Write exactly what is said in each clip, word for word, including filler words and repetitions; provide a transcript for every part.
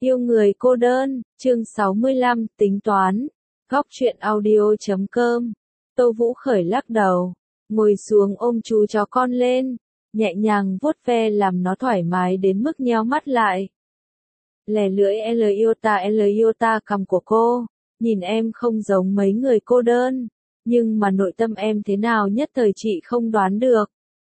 Yêu người cô đơn, chương sáu mươi lăm, tính toán. Góc truyện audio chấm com. Tô Vũ Khởi lắc đầu, ngồi xuống ôm chú chó con lên, nhẹ nhàng vuốt ve làm nó thoải mái đến mức nheo mắt lại. Lè lưỡi L yêu ta L yêu ta cằm của cô, nhìn em không giống mấy người cô đơn, nhưng mà nội tâm em thế nào nhất thời chị không đoán được.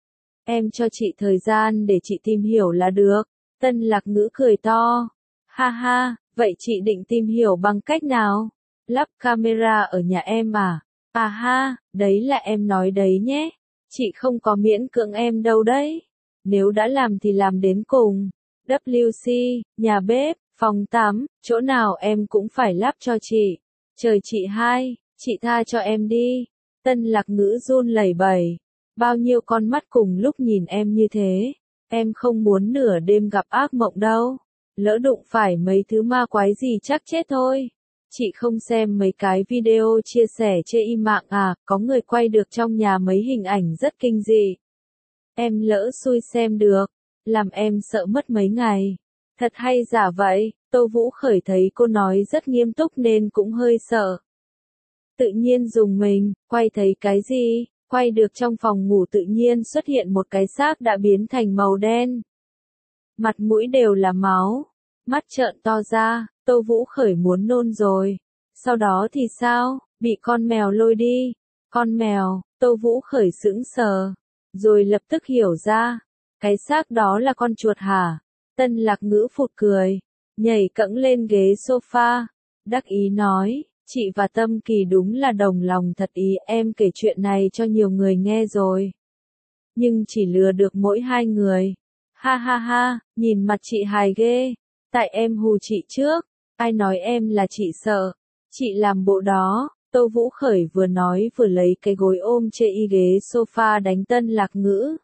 Em cho chị thời gian để chị tìm hiểu là được. Tân Lạc Ngữ cười to. Ha ha, vậy chị định tìm hiểu bằng cách nào? Lắp camera ở nhà em à? À ha, đấy là em nói đấy nhé. Chị không có miễn cưỡng em đâu đấy. Nếu đã làm thì làm đến cùng. W C, nhà bếp, phòng tắm, chỗ nào em cũng phải lắp cho chị. Trời chị hai, chị tha cho em đi. Tân Lạc Ngữ run lẩy bẩy. Bao nhiêu con mắt cùng lúc nhìn em như thế. Em không muốn nửa đêm gặp ác mộng đâu. Lỡ đụng phải mấy thứ ma quái gì chắc chết thôi. Chị không xem mấy cái video chia sẻ trên y mạng à, có người quay được trong nhà mấy hình ảnh rất kinh dị. Em lỡ xui xem được, làm em sợ mất mấy ngày. Thật hay giả vậy? Tô Vũ Khởi thấy cô nói rất nghiêm túc nên cũng hơi sợ. Tự nhiên dùng mình, quay thấy cái gì? Quay được trong phòng ngủ tự nhiên xuất hiện một cái xác đã biến thành màu đen. Mặt mũi đều là máu, mắt trợn to ra, Tô Vũ Khởi muốn nôn rồi. Sau đó thì sao? Bị con mèo lôi đi. Con mèo, Tô Vũ Khởi sững sờ, rồi lập tức hiểu ra. Cái xác đó là con chuột hả? Tân Lạc Ngữ phụt cười, nhảy cẫng lên ghế sofa, đắc ý nói. Chị và Tâm Kỳ đúng là đồng lòng thật ý, em kể chuyện này cho nhiều người nghe rồi. Nhưng chỉ lừa được mỗi hai người. Ha ha ha, nhìn mặt chị hài ghê. Tại em hù chị trước, ai nói em là chị sợ. Chị làm bộ đó. Tô Vũ Khởi vừa nói vừa lấy cái gối ôm chê y ghế sofa đánh Tân Lạc Ngữ.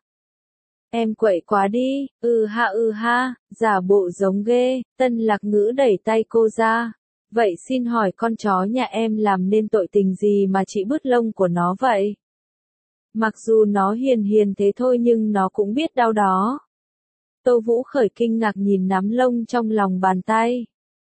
Em quậy quá đi, ừ ha ừ ha, giả bộ giống ghê. Tân Lạc Ngữ đẩy tay cô ra. Vậy xin hỏi con chó nhà em làm nên tội tình gì mà chị bứt lông của nó vậy? Mặc dù nó hiền hiền thế thôi nhưng nó cũng biết đau đó. Tô Vũ Khởi kinh ngạc nhìn nắm lông trong lòng bàn tay.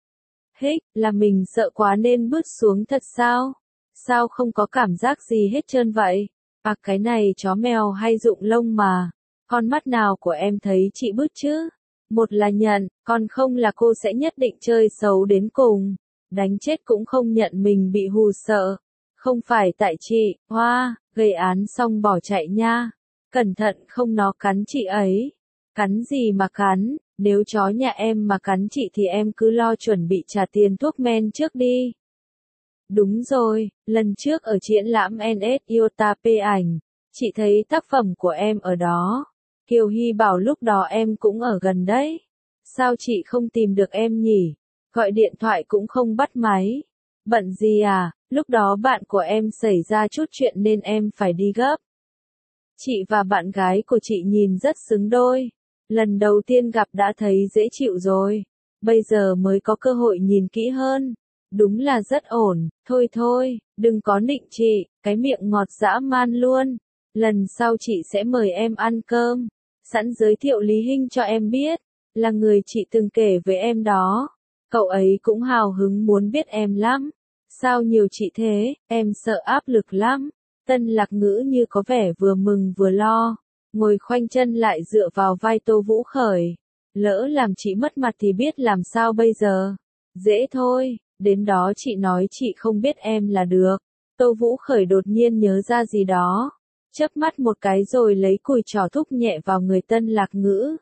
Hích, là mình sợ quá nên bứt xuống thật sao? Sao không có cảm giác gì hết trơn vậy? À cái này chó mèo hay rụng lông mà. Con mắt nào của em thấy chị bứt chứ? Một là nhận, còn không là cô sẽ nhất định chơi xấu đến cùng. Đánh chết cũng không nhận mình bị hù sợ. Không phải tại chị, hoa, gây án xong bỏ chạy nha. Cẩn thận không nó cắn chị ấy. Cắn gì mà cắn, nếu chó nhà em mà cắn chị thì em cứ lo chuẩn bị trả tiền thuốc men trước đi. Đúng rồi, lần trước ở triển lãm en ét Iota P ảnh, chị thấy tác phẩm của em ở đó. Kiều Hy bảo lúc đó em cũng ở gần đấy. Sao chị không tìm được em nhỉ? Gọi điện thoại cũng không bắt máy. Bận gì à, lúc đó bạn của em xảy ra chút chuyện nên em phải đi gấp. Chị và bạn gái của chị nhìn rất xứng đôi. Lần đầu tiên gặp đã thấy dễ chịu rồi. Bây giờ mới có cơ hội nhìn kỹ hơn. Đúng là rất ổn, thôi thôi, đừng có nịnh chị, cái miệng ngọt dã man luôn. Lần sau chị sẽ mời em ăn cơm. Sẵn giới thiệu Lý Hinh cho em biết, là người chị từng kể với em đó. Cậu ấy cũng hào hứng muốn biết em lắm. Sao nhiều chị thế, em sợ áp lực lắm. Tân Lạc Ngữ như có vẻ vừa mừng vừa lo, ngồi khoanh chân lại dựa vào vai Tô Vũ Khởi. Lỡ làm chị mất mặt thì biết làm sao bây giờ. Dễ thôi, đến đó chị nói chị không biết em là được. Tô Vũ Khởi đột nhiên nhớ ra gì đó, chớp mắt một cái rồi lấy cùi trỏ thúc nhẹ vào người Tân Lạc Ngữ.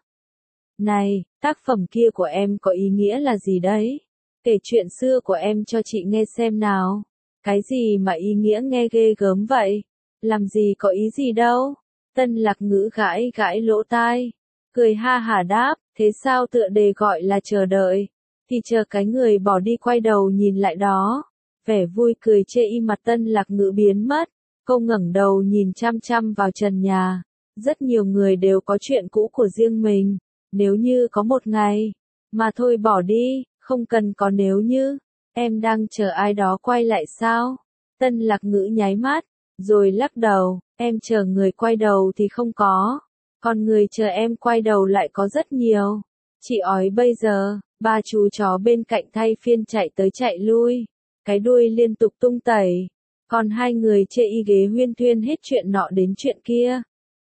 Này, tác phẩm kia của em có ý nghĩa là gì đấy? Kể chuyện xưa của em cho chị nghe xem nào. Cái gì mà ý nghĩa nghe ghê gớm vậy? Làm gì có ý gì đâu? Tân Lạc Ngữ gãi gãi lỗ tai, cười ha hả đáp, thế sao tựa đề gọi là chờ đợi? Thì chờ cái người bỏ đi quay đầu nhìn lại đó. Vẻ vui cười chê y mặt Tân Lạc Ngữ biến mất. Cô ngẩng đầu nhìn chăm chăm vào trần nhà. Rất nhiều người đều có chuyện cũ của riêng mình. Nếu như có một ngày, mà thôi bỏ đi, không cần có nếu như. Em đang chờ ai đó quay lại sao? Tân Lạc Ngữ nháy mắt, rồi lắc đầu, em chờ người quay đầu thì không có. Còn người chờ em quay đầu lại có rất nhiều. Chị ói bây giờ, ba chú chó bên cạnh thay phiên chạy tới chạy lui, cái đuôi liên tục tung tẩy, còn hai người chê y ghế huyên thuyên hết chuyện nọ đến chuyện kia.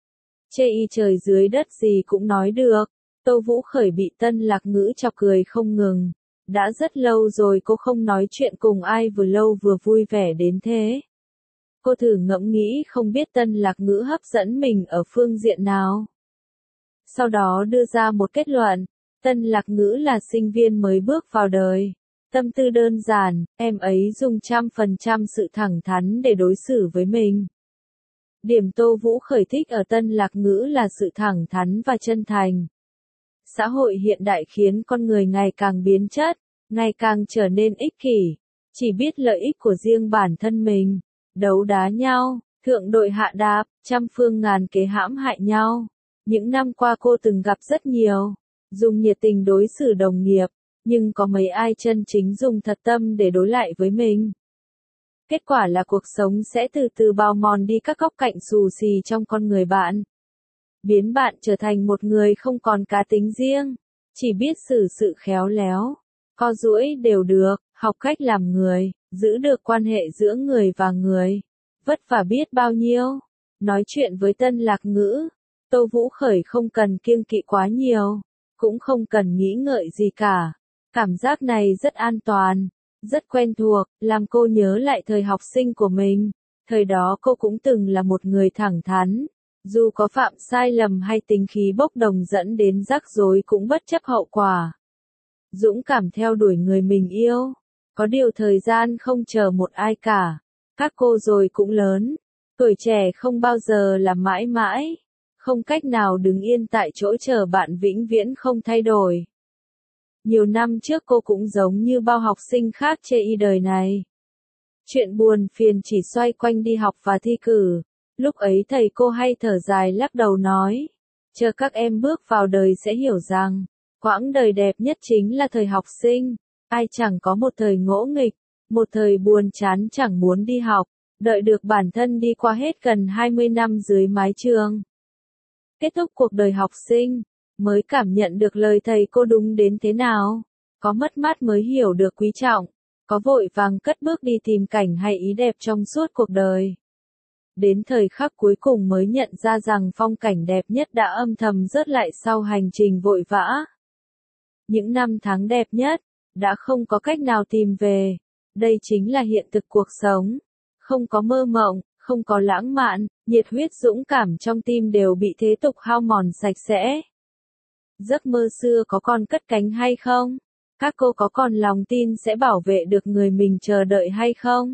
Chê y trời dưới đất gì cũng nói được, Tô Vũ Khởi bị Tân Lạc Ngữ chọc cười không ngừng. Đã rất lâu rồi cô không nói chuyện cùng ai vừa lâu vừa vui vẻ đến thế. Cô thử ngẫm nghĩ không biết Tân Lạc Ngữ hấp dẫn mình ở phương diện nào. Sau đó đưa ra một kết luận, Tân Lạc Ngữ là sinh viên mới bước vào đời. Tâm tư đơn giản, em ấy dùng trăm phần trăm sự thẳng thắn để đối xử với mình. Điểm Tô Vũ Khởi thích ở Tân Lạc Ngữ là sự thẳng thắn và chân thành. Xã hội hiện đại khiến con người ngày càng biến chất, ngày càng trở nên ích kỷ, chỉ biết lợi ích của riêng bản thân mình, đấu đá nhau, thượng đội hạ đạp, trăm phương ngàn kế hãm hại nhau. Những năm qua cô từng gặp rất nhiều, dùng nhiệt tình đối xử đồng nghiệp, nhưng có mấy ai chân chính dùng thật tâm để đối lại với mình. Kết quả là cuộc sống sẽ từ từ bào mòn đi các góc cạnh xù xì trong con người bạn. Biến bạn trở thành một người không còn cá tính riêng, chỉ biết xử sự khéo léo, co duỗi đều được, học cách làm người, giữ được quan hệ giữa người và người. Vất vả biết bao nhiêu. Nói chuyện với Tân Lạc Ngữ, Tô Vũ Khởi không cần kiêng kỵ quá nhiều, cũng không cần nghĩ ngợi gì cả. Cảm giác này rất an toàn, rất quen thuộc, làm cô nhớ lại thời học sinh của mình. Thời đó cô cũng từng là một người thẳng thắn, dù có phạm sai lầm hay tính khí bốc đồng dẫn đến rắc rối cũng bất chấp hậu quả. Dũng cảm theo đuổi người mình yêu, có điều thời gian không chờ một ai cả. Các cô rồi cũng lớn, tuổi trẻ không bao giờ là mãi mãi, không cách nào đứng yên tại chỗ chờ bạn vĩnh viễn không thay đổi. Nhiều năm trước cô cũng giống như bao học sinh khác chê y đời này. Chuyện buồn phiền chỉ xoay quanh đi học và thi cử. Lúc ấy thầy cô hay thở dài lắc đầu nói, chờ các em bước vào đời sẽ hiểu rằng, quãng đời đẹp nhất chính là thời học sinh. Ai chẳng có một thời ngỗ nghịch, một thời buồn chán chẳng muốn đi học, đợi được bản thân đi qua hết gần hai mươi năm dưới mái trường. Kết thúc cuộc đời học sinh, mới cảm nhận được lời thầy cô đúng đến thế nào. Có mất mát mới hiểu được quý trọng, có vội vàng cất bước đi tìm cảnh hay ý đẹp trong suốt cuộc đời. Đến thời khắc cuối cùng mới nhận ra rằng phong cảnh đẹp nhất đã âm thầm rớt lại sau hành trình vội vã. Những năm tháng đẹp nhất, đã không có cách nào tìm về. Đây chính là hiện thực cuộc sống. Không có mơ mộng, không có lãng mạn, nhiệt huyết dũng cảm trong tim đều bị thế tục hao mòn sạch sẽ. Giấc mơ xưa có còn cất cánh hay không? Các cô có còn lòng tin sẽ bảo vệ được người mình chờ đợi hay không?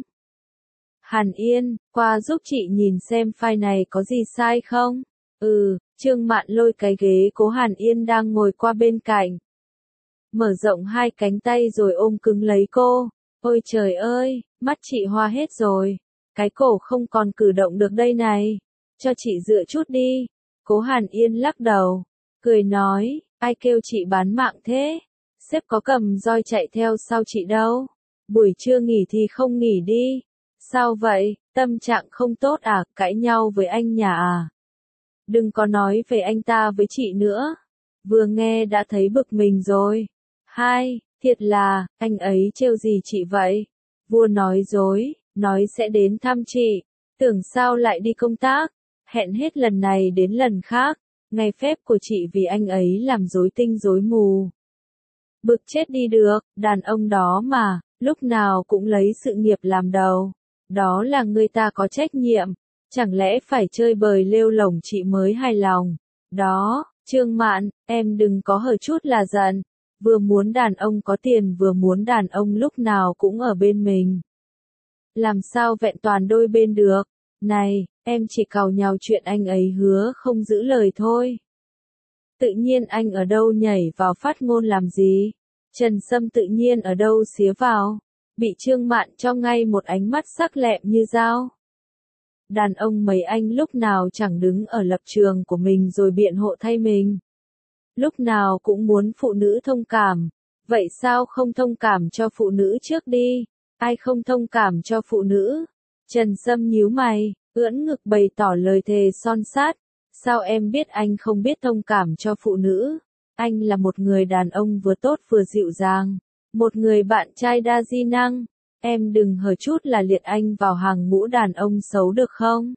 Hàn Yên, qua giúp chị nhìn xem file này có gì sai không? Ừ, Trương Mạn lôi cái ghế Cố Hàn Yên đang ngồi qua bên cạnh. Mở rộng hai cánh tay rồi ôm cứng lấy cô. Ôi trời ơi, mắt chị hoa hết rồi. Cái cổ không còn cử động được đây này. Cho chị dựa chút đi. Cố Hàn Yên lắc đầu. Cười nói, ai kêu chị bán mạng thế? Sếp có cầm roi chạy theo sau chị đâu. Buổi trưa nghỉ thì không nghỉ đi. Sao vậy, tâm trạng không tốt à, cãi nhau với anh nhà à? Đừng có nói về anh ta với chị nữa. Vừa nghe đã thấy bực mình rồi. Hai, thiệt là, anh ấy trêu gì chị vậy? Vua nói dối, nói sẽ đến thăm chị. Tưởng sao lại đi công tác? Hẹn hết lần này đến lần khác. Ngày phép của chị vì anh ấy làm rối tinh rối mù. Bực chết đi được, đàn ông đó mà, lúc nào cũng lấy sự nghiệp làm đầu. Đó là người ta có trách nhiệm, chẳng lẽ phải chơi bời lêu lổng chị mới hài lòng. Đó, Trương Mạn, em đừng có hở chút là giận, vừa muốn đàn ông có tiền vừa muốn đàn ông lúc nào cũng ở bên mình. Làm sao vẹn toàn đôi bên được, này, em chỉ càu nhàu chuyện anh ấy hứa không giữ lời thôi. Tự nhiên anh ở đâu nhảy vào phát ngôn làm gì, Trần Sâm tự nhiên ở đâu xía vào. Bị Trương Mạn cho ngay một ánh mắt sắc lẹm như dao. Đàn ông mấy anh lúc nào chẳng đứng ở lập trường của mình rồi biện hộ thay mình. Lúc nào cũng muốn phụ nữ thông cảm. Vậy sao không thông cảm cho phụ nữ trước đi? Ai không thông cảm cho phụ nữ? Trần Sâm nhíu mày, ưỡn ngực bày tỏ lời thề son sát. Sao em biết anh không biết thông cảm cho phụ nữ? Anh là một người đàn ông vừa tốt vừa dịu dàng. Một người bạn trai đa di năng. Em đừng hở chút là liệt anh vào hàng ngũ đàn ông xấu được không?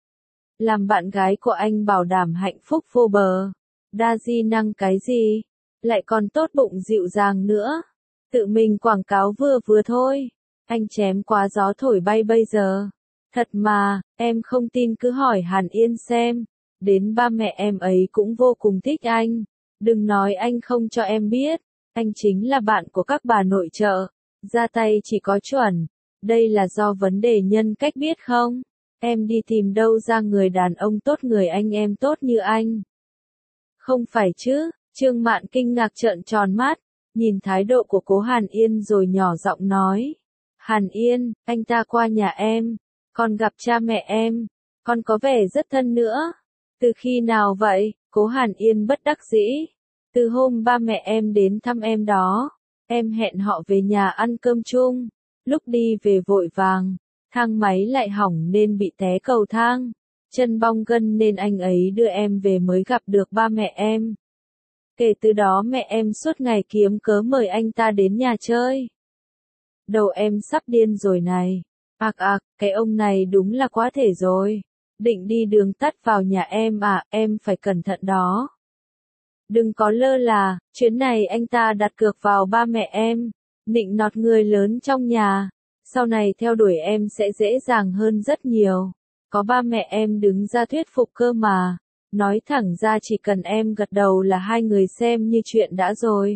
Làm bạn gái của anh bảo đảm hạnh phúc vô bờ. Đa di năng cái gì? Lại còn tốt bụng dịu dàng nữa. Tự mình quảng cáo vừa vừa thôi. Anh chém quá gió thổi bay bây giờ. Thật mà, em không tin cứ hỏi Hàn Yên xem. Đến ba mẹ em ấy cũng vô cùng thích anh. Đừng nói anh không cho em biết. Anh chính là bạn của các bà nội trợ. Ra tay chỉ có chuẩn. Đây là do vấn đề nhân cách biết không? Em đi tìm đâu ra người đàn ông tốt người anh em tốt như anh? Không phải chứ? Trương Mạn kinh ngạc trợn tròn mắt. Nhìn thái độ của cố Hàn Yên rồi nhỏ giọng nói. Hàn Yên, anh ta qua nhà em. Con gặp cha mẹ em. Con có vẻ rất thân nữa. Từ khi nào vậy? Cố Hàn Yên bất đắc dĩ. Từ hôm ba mẹ em đến thăm em đó. Em hẹn họ về nhà ăn cơm chung. Lúc đi về vội vàng. Thang máy lại hỏng nên bị té cầu thang. Chân bong gân nên anh ấy đưa em về mới gặp được ba mẹ em. Kể từ đó mẹ em suốt ngày kiếm cớ mời anh ta đến nhà chơi. Đầu em sắp điên rồi này. Ạc ạc, cái ông này đúng là quá thể rồi. Định đi đường tắt vào nhà em à, em phải cẩn thận đó. Đừng có lơ là, chuyến này anh ta đặt cược vào ba mẹ em. Nịnh nọt người lớn trong nhà. Sau này theo đuổi em sẽ dễ dàng hơn rất nhiều. Có ba mẹ em đứng ra thuyết phục cơ mà. Nói thẳng ra chỉ cần em gật đầu là hai người xem như chuyện đã rồi.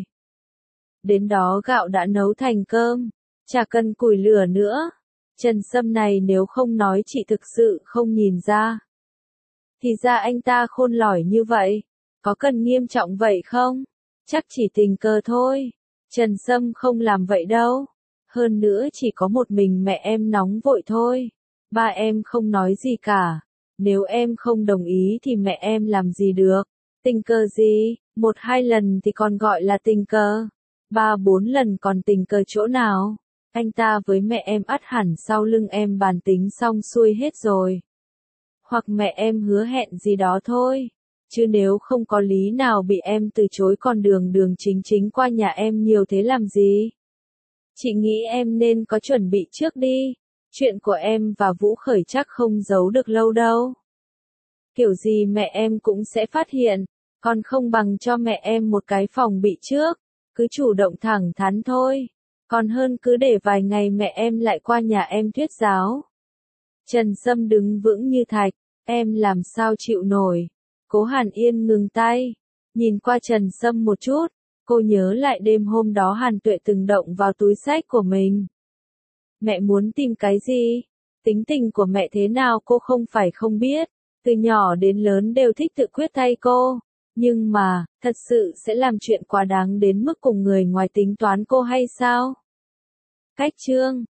Đến đó gạo đã nấu thành cơm. Chả cần củi lửa nữa. Trần Sâm này nếu không nói chị thực sự không nhìn ra. Thì ra anh ta khôn lỏi như vậy. Có cần nghiêm trọng vậy không? Chắc chỉ tình cờ thôi. Trần Sâm không làm vậy đâu. Hơn nữa chỉ có một mình mẹ em nóng vội thôi. Ba em không nói gì cả. Nếu em không đồng ý thì mẹ em làm gì được. Tình cờ gì? Một hai lần thì còn gọi là tình cờ. Ba bốn lần còn tình cờ chỗ nào? Anh ta với mẹ em ắt hẳn sau lưng em bàn tính xong xuôi hết rồi. Hoặc mẹ em hứa hẹn gì đó thôi. Chứ nếu không có lý nào bị em từ chối còn đường đường chính chính qua nhà em nhiều thế làm gì? Chị nghĩ em nên có chuẩn bị trước đi. Chuyện của em và Vũ Khởi chắc không giấu được lâu đâu. Kiểu gì mẹ em cũng sẽ phát hiện. Còn không bằng cho mẹ em một cái phòng bị trước. Cứ chủ động thẳng thắn thôi. Còn hơn cứ để vài ngày mẹ em lại qua nhà em thuyết giáo. Trần Sâm đứng vững như thạch. Em làm sao chịu nổi. Cố Hàn Yên ngừng tay. Nhìn qua Trần Sâm một chút. Cô nhớ lại đêm hôm đó Hàn Tuệ từng động vào túi xách của mình. Mẹ muốn tìm cái gì? Tính tình của mẹ thế nào cô không phải không biết. Từ nhỏ đến lớn đều thích tự quyết thay cô. Nhưng mà, thật sự sẽ làm chuyện quá đáng đến mức cùng người ngoài tính toán cô hay sao? Cách chương